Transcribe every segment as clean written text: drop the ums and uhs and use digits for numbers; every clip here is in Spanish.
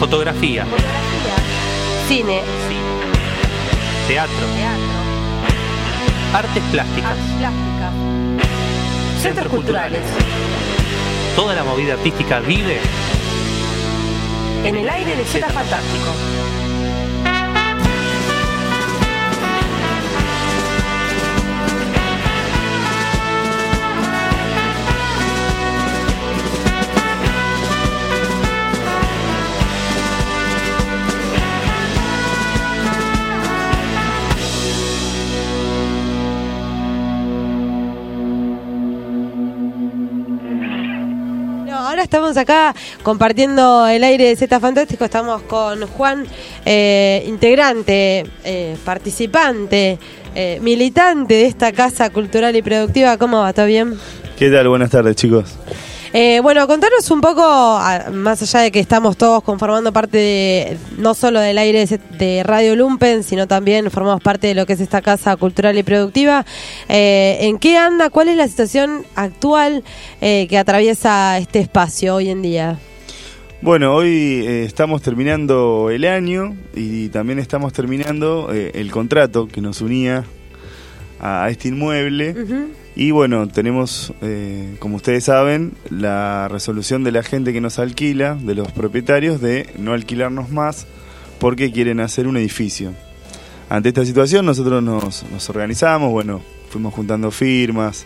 Fotografía. Cine. Teatro. Artes plásticas. Centros culturales. Toda la movida artística vive En el aire de Z Fantástico. Ahora estamos acá compartiendo el aire de Z Fantástico. Estamos con Juan, integrante, participante, militante de esta casa cultural y productiva. ¿Cómo va? ¿Todo bien? ¿Qué tal? Buenas tardes, chicos. Bueno, contanos un poco, más allá de que estamos todos conformando parte de, no solo del aire de Radio Lumpen, sino también formamos parte de lo que es esta casa cultural y productiva. ¿En qué anda? ¿Cuál es la situación actual que atraviesa este espacio hoy en día? Bueno, hoy estamos terminando el año y también estamos terminando el contrato que nos unía a este inmueble. Uh-huh. Y bueno, tenemos, como ustedes saben, la resolución de la gente que nos alquila, de los propietarios, de no alquilarnos más porque quieren hacer un edificio. Ante esta situación nosotros nos organizamos, bueno, fuimos juntando firmas,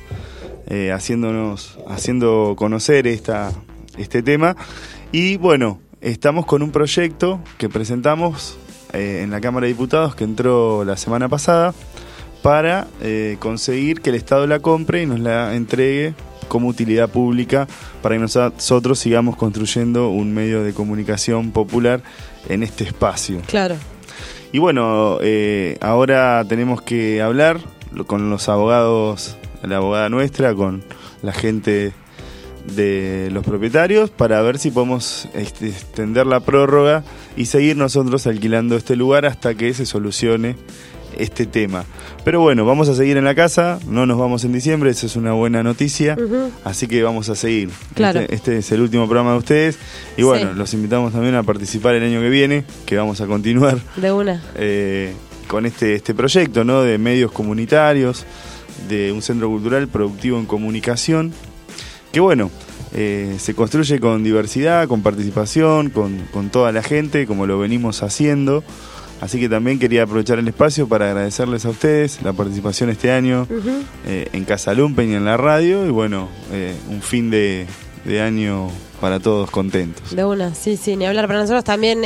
haciendo conocer este tema. Y bueno, estamos con un proyecto que presentamos en la Cámara de Diputados que entró la semana pasada, para conseguir que el Estado la compre y nos la entregue como utilidad pública para que nosotros sigamos construyendo un medio de comunicación popular en este espacio. Claro. Y bueno, ahora tenemos que hablar con los abogados, la abogada nuestra, con la gente de los propietarios para ver si podemos extender la prórroga y seguir nosotros alquilando este lugar hasta que se solucione este tema. Pero bueno, vamos a seguir en la casa, no nos vamos en diciembre, eso es una buena noticia. Uh-huh. Así que vamos a seguir. Claro. Este es el último programa de ustedes y bueno, sí, los invitamos también a participar el año que viene, que vamos a continuar de una con este proyecto, ¿no? De medios comunitarios, de un centro cultural productivo en comunicación, que bueno, se construye con diversidad, con participación, con toda la gente, como lo venimos haciendo. Así que también quería aprovechar el espacio para agradecerles a ustedes la participación este año. Uh-huh. En Casa Lumpen y en la radio. Y bueno, un fin de año para todos contentos. De una, sí, ni hablar. Para nosotros también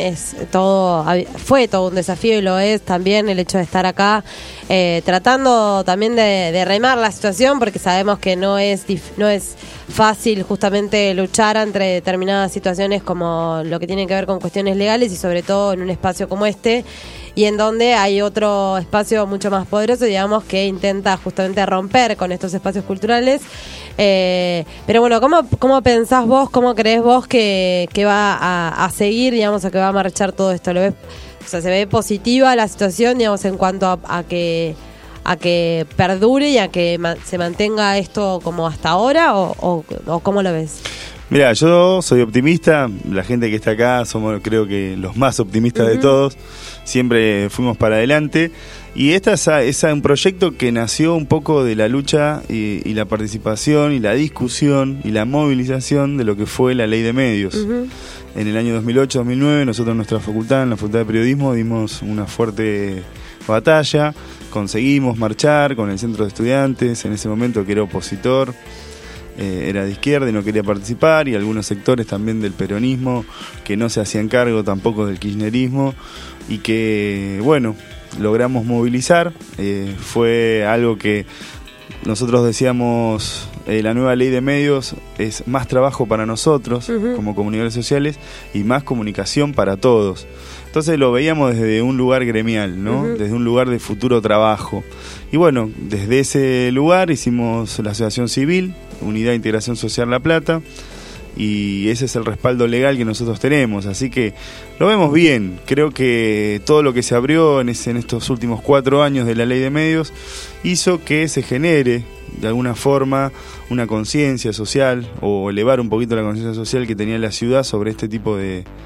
fue todo un desafío y lo es también el hecho de estar acá tratando también de remar la situación, porque sabemos que no es fácil justamente luchar entre determinadas situaciones como lo que tiene que ver con cuestiones legales y sobre todo en un espacio como este, y en donde hay otro espacio mucho más poderoso, digamos, que intenta justamente romper con estos espacios culturales. Pero bueno, ¿cómo pensás vos, cómo creés vos que va a seguir, digamos, a que va a marchar todo esto? ¿Lo ves? O sea, ¿se ve positiva la situación, digamos, en cuanto a que perdure y a que se mantenga esto como hasta ahora, o cómo lo ves? Mira, yo soy optimista, la gente que está acá somos, creo que los más optimistas de todos, siempre fuimos para adelante, y esta es un proyecto que nació un poco de la lucha y la participación y la discusión y la movilización de lo que fue la ley de medios. Uh-huh. En el año 2008-2009 nosotros en nuestra facultad, en la Facultad de Periodismo, dimos una fuerte batalla, conseguimos marchar con el centro de estudiantes, en ese momento que era opositor, era de izquierda y no quería participar, y algunos sectores también del peronismo que no se hacían cargo tampoco del kirchnerismo, y que bueno, logramos movilizar. Fue algo que nosotros decíamos, la nueva ley de medios es más trabajo para nosotros, uh-huh, como comunicadores sociales, y más comunicación para todos. Entonces lo veíamos desde un lugar gremial, ¿no? Uh-huh. Desde un lugar de futuro trabajo. Y bueno, desde ese lugar hicimos la Asociación Civil, Unidad de Integración Social La Plata, y ese es el respaldo legal que nosotros tenemos. Así que lo vemos bien. Creo que todo lo que se abrió en estos últimos 4 años de la ley de medios hizo que se genere de alguna forma una conciencia social, o elevar un poquito la conciencia social que tenía la ciudad sobre este tipo de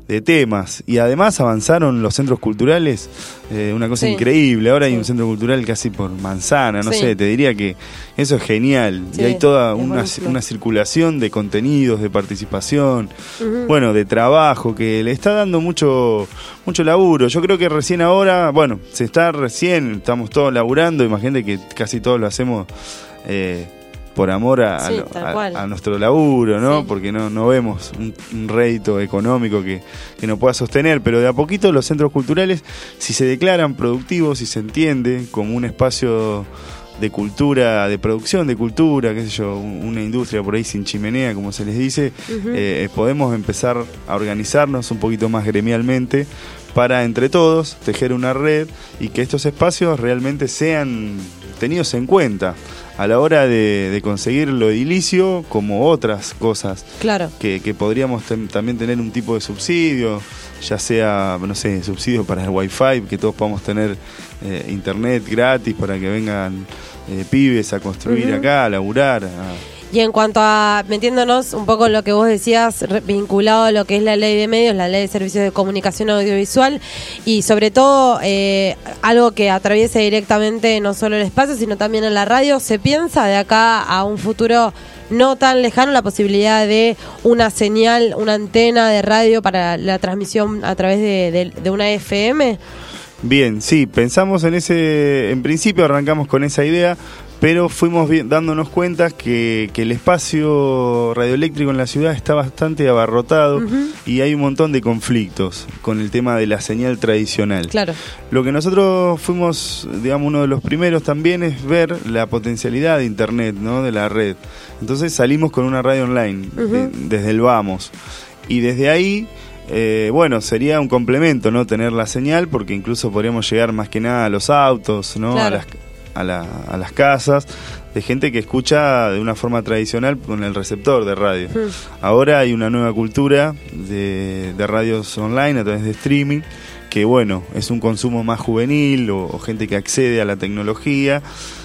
de temas. Y además avanzaron los centros culturales, una cosa increíble. Ahora hay un centro cultural casi por manzana, no sé, te diría que eso es genial. Y hay toda una circulación de contenidos, de participación, bueno, de trabajo, que le está dando mucho laburo. Yo creo que recién ahora, bueno, estamos todos laburando. Imagínate que casi todos lo hacemos por amor a nuestro laburo, ¿no? Sí. Porque no vemos un rédito económico que nos pueda sostener, pero de a poquito los centros culturales, si se declaran productivos, si se entiende como un espacio de cultura, de producción de cultura, qué sé yo, una industria por ahí sin chimenea, como se les dice, podemos empezar a organizarnos un poquito más gremialmente para entre todos tejer una red y que estos espacios realmente sean tenidos en cuenta a la hora de conseguir lo edilicio, como otras cosas. Claro. Que podríamos también tener un tipo de subsidio, ya sea, no sé, subsidio para el Wi-Fi, que todos podamos tener internet gratis para que vengan pibes a construir acá, a laburar. Y en cuanto a, metiéndonos un poco en lo que vos decías, vinculado a lo que es la ley de medios, la ley de servicios de comunicación audiovisual, y sobre todo algo que atraviese directamente no solo el espacio, sino también en la radio, ¿se piensa de acá a un futuro no tan lejano la posibilidad de una señal, una antena de radio para la transmisión a través de una FM? Bien, sí, pensamos en principio arrancamos con esa idea, pero fuimos dándonos cuenta que el espacio radioeléctrico en la ciudad está bastante abarrotado y hay un montón de conflictos con el tema de la señal tradicional. Claro. Lo que nosotros fuimos, digamos, uno de los primeros también es ver la potencialidad de Internet, ¿no? De la red. Entonces salimos con una radio online desde el Vamos. Y desde ahí, bueno, sería un complemento, ¿no? Tener la señal, porque incluso podríamos llegar más que nada a los autos, ¿no? Claro. A las casas de gente que escucha de una forma tradicional con el receptor de radio. Ahora hay una nueva cultura de radios online a través de streaming, que bueno, es un consumo más juvenil o gente que accede a la tecnología.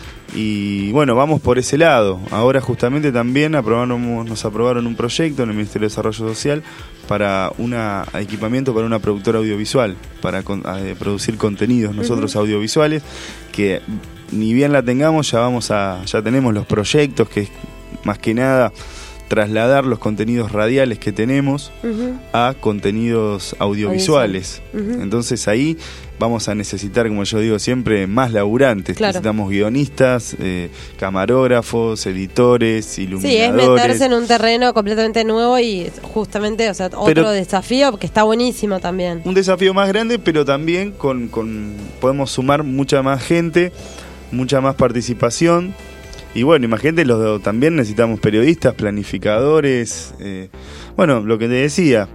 Y bueno, vamos por ese lado. Ahora justamente también nos aprobaron un proyecto en el Ministerio de Desarrollo Social para equipamiento para una productora audiovisual, para producir contenidos nosotros audiovisuales, que ni bien la tengamos, ya tenemos los proyectos, que es más que nada trasladar los contenidos radiales que tenemos a contenidos audiovisuales. Entonces ahí vamos a necesitar, como yo digo siempre, más laburantes. Claro. Necesitamos guionistas, camarógrafos, editores, iluminadores. Sí, es meterse en un terreno completamente nuevo y justamente, o sea, otro desafío que está buenísimo también. Un desafío más grande, pero también podemos sumar mucha más gente, mucha más participación. Y bueno, imagínate, también necesitamos periodistas, planificadores, bueno, lo que te decía,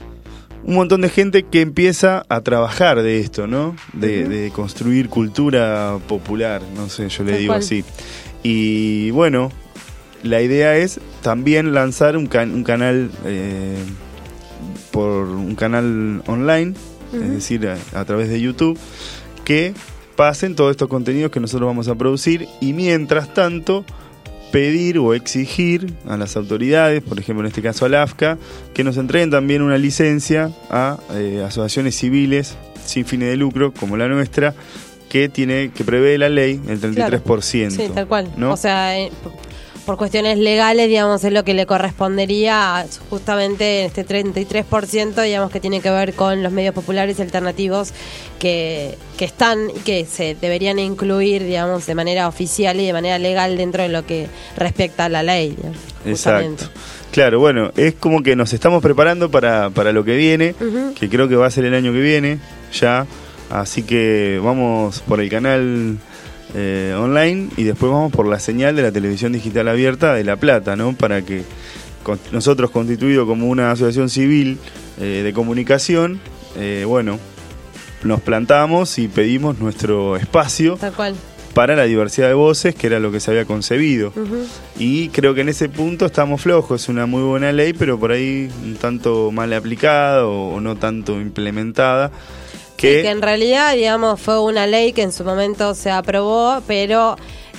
un montón de gente que empieza a trabajar de esto, ¿no? De construir cultura popular, no sé, yo le digo así. Y bueno, la idea es también lanzar un canal online, es decir, a través de YouTube, que pasen todos estos contenidos que nosotros vamos a producir, y mientras tanto pedir o exigir a las autoridades, por ejemplo en este caso al AFCA, que nos entreguen también una licencia a asociaciones civiles sin fines de lucro como la nuestra, que prevé la ley el 33%. Claro. Sí, tal cual, ¿no? O sea, por cuestiones legales, digamos, es lo que le correspondería justamente este 33%, digamos, que tiene que ver con los medios populares y alternativos que están y que se deberían incluir, digamos, de manera oficial y de manera legal dentro de lo que respecta a la ley, digamos, exacto. Claro, bueno, es como que nos estamos preparando para lo que viene, que creo que va a ser el año que viene ya, así que vamos por el canal online y después vamos por la señal de la televisión digital abierta de La Plata, ¿no? Para que nosotros, constituido como una asociación civil de comunicación, bueno, nos plantamos y pedimos nuestro espacio. Tal cual. Para la diversidad de voces, que era lo que se había concebido. Y creo que en ese punto estamos flojos. Es una muy buena ley, pero por ahí un tanto mal aplicada o no tanto implementada. Que en realidad, digamos, fue una ley que en su momento se aprobó, pero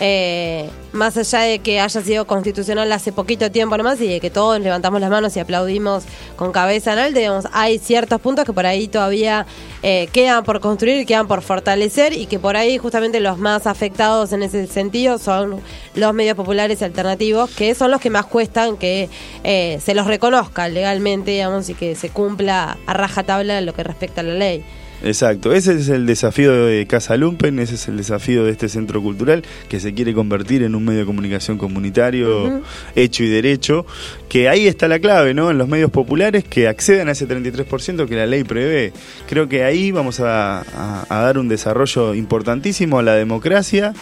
más allá de que haya sido constitucional hace poquito tiempo nomás y de que todos levantamos las manos y aplaudimos con cabeza en alto, digamos, hay ciertos puntos que por ahí todavía quedan por construir, quedan por fortalecer, y que por ahí justamente los más afectados en ese sentido son los medios populares y alternativos, que son los que más cuestan que se los reconozca legalmente, digamos, y que se cumpla a rajatabla lo que respecta a la ley. Exacto, ese es el desafío de Casa Lumpen, ese es el desafío de este centro cultural que se quiere convertir en un medio de comunicación comunitario hecho y derecho, que ahí está la clave, ¿no? En los medios populares que accedan a ese 33% que la ley prevé. Creo que ahí vamos a dar un desarrollo importantísimo a la democracia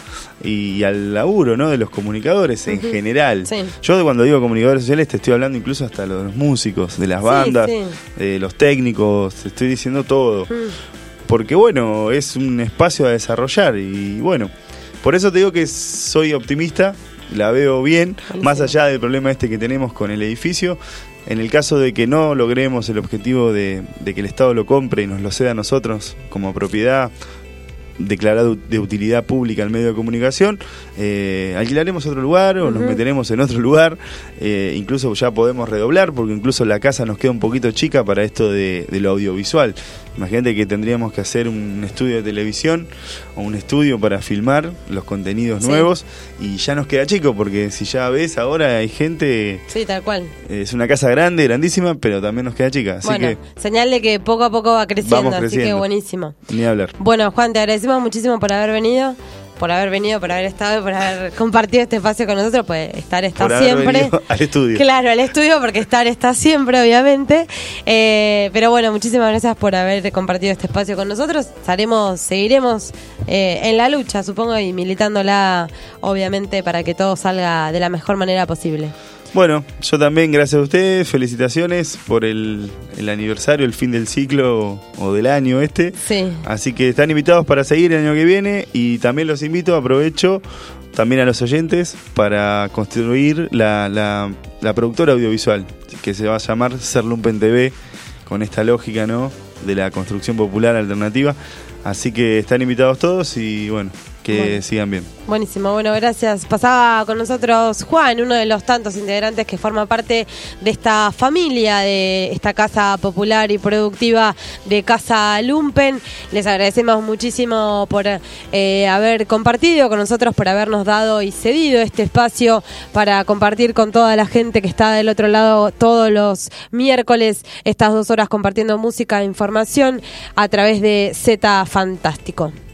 y al laburo, ¿no? De los comunicadores en general. Sí. Yo cuando digo comunicadores sociales te estoy hablando incluso hasta de los músicos, de las bandas, de los técnicos, te estoy diciendo todo. Porque bueno, es un espacio a desarrollar y bueno, por eso te digo que soy optimista, la veo bien, más allá del problema que tenemos con el edificio. En el caso de que no logremos el objetivo de que el Estado lo compre y nos lo ceda a nosotros como propiedad declarado de utilidad pública al medio de comunicación, alquilaremos otro lugar o nos meteremos en otro lugar, incluso ya podemos redoblar porque incluso la casa nos queda un poquito chica para esto de lo audiovisual. Imagínate que tendríamos que hacer un estudio de televisión o un estudio para filmar los contenidos nuevos y ya nos queda chico porque si ya ves ahora hay gente... Sí, tal cual. Es una casa grande, grandísima, pero también nos queda chica. Así bueno, que señal de que poco a poco va creciendo, vamos creciendo. Así que buenísimo. Ni hablar. Bueno, Juan, te agradecemos muchísimo por haber venido, por haber estado, por haber compartido este espacio con nosotros, pues estar está por haber siempre. venido al estudio. Claro, al estudio, porque estar está siempre, obviamente. Pero bueno, muchísimas gracias por haber compartido este espacio con nosotros. Seguiremos en la lucha, supongo, y militándola, obviamente, para que todo salga de la mejor manera posible. Bueno, yo también, gracias a ustedes, felicitaciones por el aniversario, el fin del ciclo o del año Sí. Así que están invitados para seguir el año que viene y también los invito, aprovecho también a los oyentes para construir la productora audiovisual que se va a llamar Ser Lumpen TV, con esta lógica, ¿no?, de la construcción popular alternativa. Así que están invitados todos y bueno, que sigan bien. Buenísimo, bueno, gracias. Pasaba con nosotros Juan, uno de los tantos integrantes que forma parte de esta familia, de esta casa popular y productiva de Casa Lumpen. Les agradecemos muchísimo por haber compartido con nosotros, por habernos dado y cedido este espacio para compartir con toda la gente que está del otro lado todos los miércoles, estas 2 horas compartiendo música e información a través de Z Fantástico.